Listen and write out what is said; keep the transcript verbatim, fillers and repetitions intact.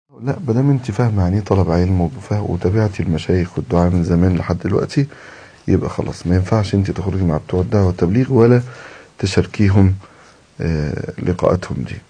لا، بدام انت فاهمه يعني ايه طلب علم وفاهم وتابعتي المشايخ والدعاء من زمان لحد دلوقتي، يبقى خلاص ما ينفعش انت تخرجي مع بتوع الدعوه والتبليغ ولا تشاركيهم آه، لقاءاتهم دي.